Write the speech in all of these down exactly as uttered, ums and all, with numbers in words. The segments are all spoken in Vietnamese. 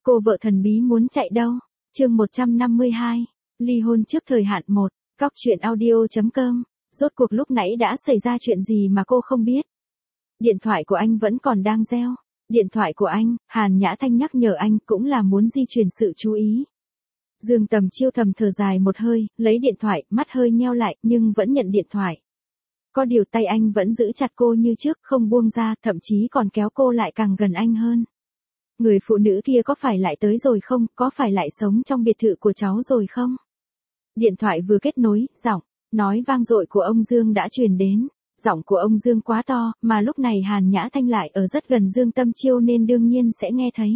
Cô vợ thần bí muốn chạy đâu? Chương một trăm năm mươi hai. Ly hôn trước thời hạn một. Góc truyện audio chấm com. Rốt cuộc lúc nãy đã xảy ra chuyện gì mà cô không biết? Điện thoại của anh vẫn còn đang reo. Điện thoại của anh, Hàn Nhã Thanh nhắc nhở anh cũng là muốn di chuyển sự chú ý. Dương Tầm Chiêu thầm thở dài một hơi, lấy điện thoại, mắt hơi nheo lại, nhưng vẫn nhận điện thoại. Có điều tay anh vẫn giữ chặt cô như trước, không buông ra, thậm chí còn kéo cô lại càng gần anh hơn. Người phụ nữ kia có phải lại tới rồi không, có phải lại sống trong biệt thự của cháu rồi không? Điện thoại vừa kết nối, giọng nói vang dội của ông Dương đã truyền đến. Giọng của ông Dương quá to, mà lúc này Hàn Nhã Thanh lại ở rất gần Dương Tâm Chiêu nên đương nhiên sẽ nghe thấy.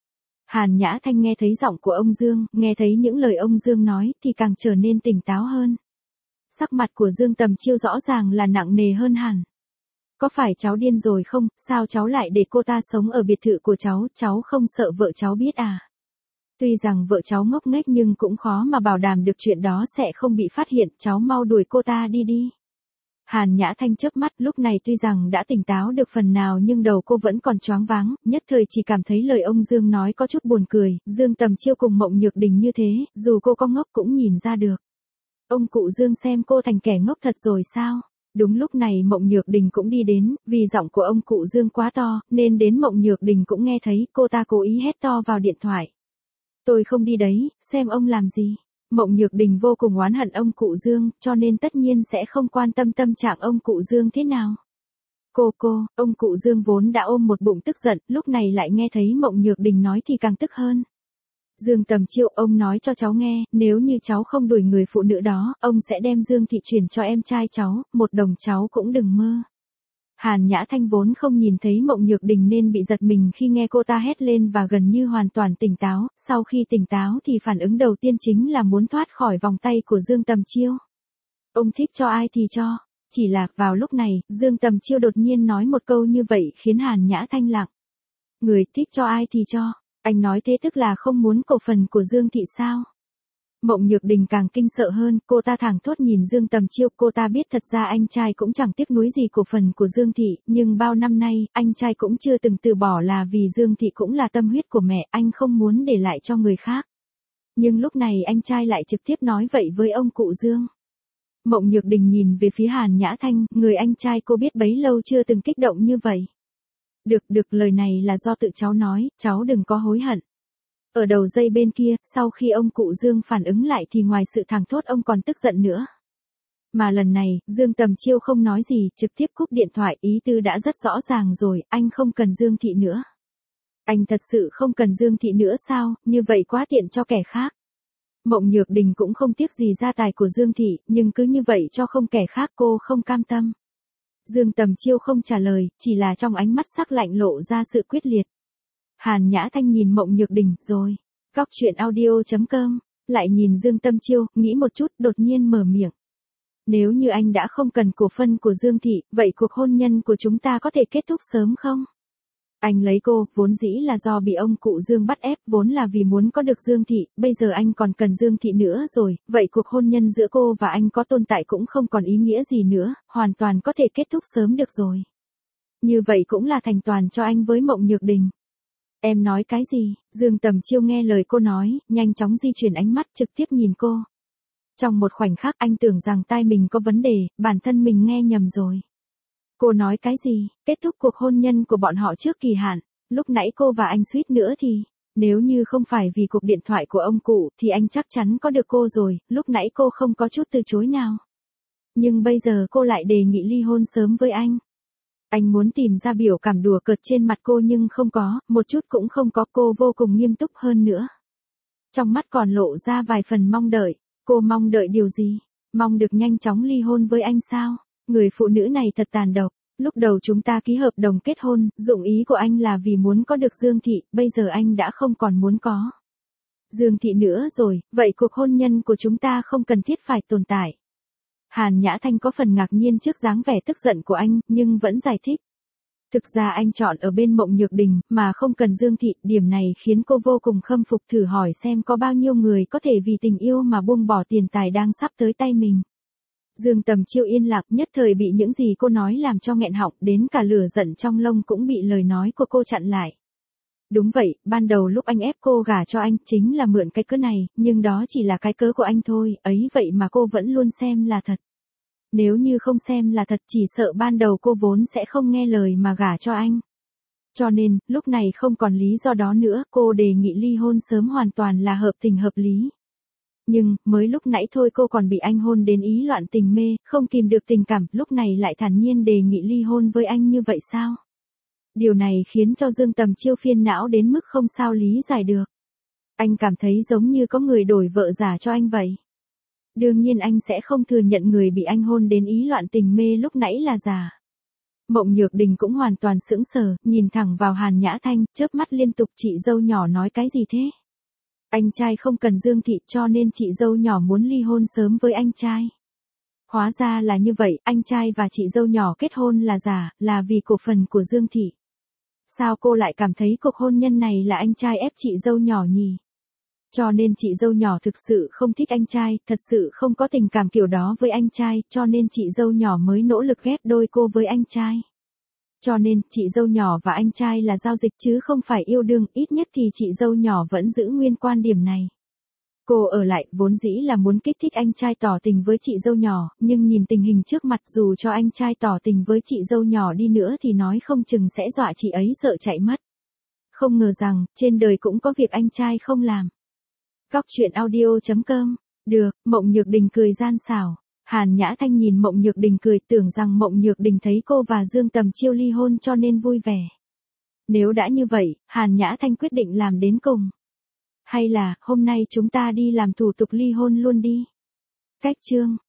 Hàn Nhã Thanh nghe thấy giọng của ông Dương, nghe thấy những lời ông Dương nói thì càng trở nên tỉnh táo hơn. Sắc mặt của Dương Tầm Chiêu rõ ràng là nặng nề hơn hẳn. Có phải cháu điên rồi không, sao cháu lại để cô ta sống ở biệt thự của cháu, cháu không sợ vợ cháu biết à? Tuy rằng vợ cháu ngốc nghếch nhưng cũng khó mà bảo đảm được chuyện đó sẽ không bị phát hiện, cháu mau đuổi cô ta đi đi. Hàn Nhã Thanh chớp mắt, lúc này tuy rằng đã tỉnh táo được phần nào nhưng đầu cô vẫn còn choáng váng, nhất thời chỉ cảm thấy lời ông Dương nói có chút buồn cười. Dương Tầm Chiêu cùng Mộng Nhược Đình như thế, dù cô có ngốc cũng nhìn ra được. Ông cụ Dương xem cô thành kẻ ngốc thật rồi sao? Đúng lúc này Mộng Nhược Đình cũng đi đến, vì giọng của ông cụ Dương quá to, nên đến Mộng Nhược Đình cũng nghe thấy, cô ta cố ý hét to vào điện thoại. Tôi không đi đấy, xem ông làm gì. Mộng Nhược Đình vô cùng oán hận ông cụ Dương, cho nên tất nhiên sẽ không quan tâm tâm trạng ông cụ Dương thế nào. Cô cô, ông cụ Dương vốn đã ôm một bụng tức giận, lúc này lại nghe thấy Mộng Nhược Đình nói thì càng tức hơn. Dương Tầm Chiêu, ông nói cho cháu nghe, nếu như cháu không đuổi người phụ nữ đó, ông sẽ đem Dương Thị chuyển cho em trai cháu, một đồng cháu cũng đừng mơ. Hàn Nhã Thanh vốn không nhìn thấy Mộng Nhược Đình nên bị giật mình khi nghe cô ta hét lên và gần như hoàn toàn tỉnh táo, sau khi tỉnh táo thì phản ứng đầu tiên chính là muốn thoát khỏi vòng tay của Dương Tầm Chiêu. Ông thích cho ai thì cho, chỉ là vào lúc này, Dương Tầm Chiêu đột nhiên nói một câu như vậy khiến Hàn Nhã Thanh lặng. Người thích cho ai thì cho, anh nói thế tức là không muốn cổ phần của Dương Thị sao? Mộng Nhược Đình càng kinh sợ hơn, cô ta thẳng thốt nhìn Dương Tầm Chiêu, cô ta biết thật ra anh trai cũng chẳng tiếc nuối gì cổ phần của Dương Thị, nhưng bao năm nay, anh trai cũng chưa từng từ bỏ là vì Dương Thị cũng là tâm huyết của mẹ, anh không muốn để lại cho người khác. Nhưng lúc này anh trai lại trực tiếp nói vậy với ông cụ Dương. Mộng Nhược Đình nhìn về phía Hàn Nhã Thanh, người anh trai cô biết bấy lâu chưa từng kích động như vậy. Được, được, lời này là do tự cháu nói, cháu đừng có hối hận. Ở đầu dây bên kia, sau khi ông cụ Dương phản ứng lại thì ngoài sự thẳng thốt ông còn tức giận nữa. Mà lần này, Dương Tầm Chiêu không nói gì, trực tiếp cúp điện thoại, ý tư đã rất rõ ràng rồi, anh không cần Dương Thị nữa. Anh thật sự không cần Dương Thị nữa sao, như vậy quá tiện cho kẻ khác. Mộng Nhược Đình cũng không tiếc gì gia tài của Dương Thị, nhưng cứ như vậy cho không kẻ khác cô không cam tâm. Dương Tầm Chiêu không trả lời, chỉ là trong ánh mắt sắc lạnh lộ ra sự quyết liệt. Hàn Nhã Thanh nhìn Mộng Nhược Đình, rồi. Góc truyện audio chấm com, lại nhìn Dương Tâm Chiêu, nghĩ một chút, đột nhiên mở miệng. Nếu như anh đã không cần cổ phần của Dương Thị, vậy cuộc hôn nhân của chúng ta có thể kết thúc sớm không? Anh lấy cô, vốn dĩ là do bị ông cụ Dương bắt ép, vốn là vì muốn có được Dương Thị, bây giờ anh còn cần Dương Thị nữa rồi, vậy cuộc hôn nhân giữa cô và anh có tồn tại cũng không còn ý nghĩa gì nữa, hoàn toàn có thể kết thúc sớm được rồi. Như vậy cũng là thành toàn cho anh với Mộng Nhược Đình. Em nói cái gì? Dương Tầm Chiêu nghe lời cô nói, nhanh chóng di chuyển ánh mắt trực tiếp nhìn cô. Trong một khoảnh khắc anh tưởng rằng tai mình có vấn đề, bản thân mình nghe nhầm rồi. Cô nói cái gì? Kết thúc cuộc hôn nhân của bọn họ trước kỳ hạn. Lúc nãy cô và anh suýt nữa thì, nếu như không phải vì cuộc điện thoại của ông cụ thì anh chắc chắn có được cô rồi, lúc nãy cô không có chút từ chối nào. Nhưng bây giờ cô lại đề nghị ly hôn sớm với anh. Anh muốn tìm ra biểu cảm đùa cợt trên mặt cô nhưng không có, một chút cũng không có, cô vô cùng nghiêm túc hơn nữa. Trong mắt còn lộ ra vài phần mong đợi, cô mong đợi điều gì? Mong được nhanh chóng ly hôn với anh sao? Người phụ nữ này thật tàn độc, lúc đầu chúng ta ký hợp đồng kết hôn, dụng ý của anh là vì muốn có được Dương Thị, bây giờ anh đã không còn muốn có Dương Thị nữa rồi, vậy cuộc hôn nhân của chúng ta không cần thiết phải tồn tại. Hàn Nhã Thanh có phần ngạc nhiên trước dáng vẻ tức giận của anh, nhưng vẫn giải thích. Thực ra anh chọn ở bên Mộng Nhược Đình, mà không cần Dương Thị, điểm này khiến cô vô cùng khâm phục, thử hỏi xem có bao nhiêu người có thể vì tình yêu mà buông bỏ tiền tài đang sắp tới tay mình. Dương Tầm Chiêu yên lặng, nhất thời bị những gì cô nói làm cho nghẹn họng, đến cả lửa giận trong lông cũng bị lời nói của cô chặn lại. Đúng vậy, ban đầu lúc anh ép cô gả cho anh chính là mượn cái cớ này, nhưng đó chỉ là cái cớ của anh thôi, ấy vậy mà cô vẫn luôn xem là thật. Nếu như không xem là thật chỉ sợ ban đầu cô vốn sẽ không nghe lời mà gả cho anh. Cho nên, lúc này không còn lý do đó nữa, cô đề nghị ly hôn sớm hoàn toàn là hợp tình hợp lý. Nhưng, mới lúc nãy thôi cô còn bị anh hôn đến ý loạn tình mê, không kìm được tình cảm, lúc này lại thản nhiên đề nghị ly hôn với anh như vậy sao? Điều này khiến cho Dương Tầm Chiêu phiền não đến mức không sao lý giải được. Anh cảm thấy giống như có người đổi vợ giả cho anh vậy. Đương nhiên anh sẽ không thừa nhận người bị anh hôn đến ý loạn tình mê lúc nãy là giả. Mộng Nhược Đình cũng hoàn toàn sững sờ, nhìn thẳng vào Hàn Nhã Thanh, chớp mắt liên tục. Chị dâu nhỏ nói cái gì thế? Anh trai không cần Dương Thị cho nên chị dâu nhỏ muốn ly hôn sớm với anh trai. Hóa ra là như vậy, anh trai và chị dâu nhỏ kết hôn là giả, là vì cổ phần của Dương Thị. Sao cô lại cảm thấy cuộc hôn nhân này là anh trai ép chị dâu nhỏ nhỉ? Cho nên chị dâu nhỏ thực sự không thích anh trai, thật sự không có tình cảm kiểu đó với anh trai, cho nên chị dâu nhỏ mới nỗ lực ghép đôi cô với anh trai. Cho nên, chị dâu nhỏ và anh trai là giao dịch chứ không phải yêu đương, ít nhất thì chị dâu nhỏ vẫn giữ nguyên quan điểm này. Cô ở lại, vốn dĩ là muốn kích thích anh trai tỏ tình với chị dâu nhỏ, nhưng nhìn tình hình trước mặt dù cho anh trai tỏ tình với chị dâu nhỏ đi nữa thì nói không chừng sẽ dọa chị ấy sợ chạy mất. Không ngờ rằng, trên đời cũng có việc anh trai không làm. Góc truyện audio chấm com. Được, Mộng Nhược Đình cười gian xảo. Hàn Nhã Thanh nhìn Mộng Nhược Đình cười, tưởng rằng Mộng Nhược Đình thấy cô và Dương Tầm Chiêu ly hôn cho nên vui vẻ. Nếu đã như vậy, Hàn Nhã Thanh quyết định làm đến cùng. Hay là, hôm nay chúng ta đi làm thủ tục ly hôn luôn đi. Cách chương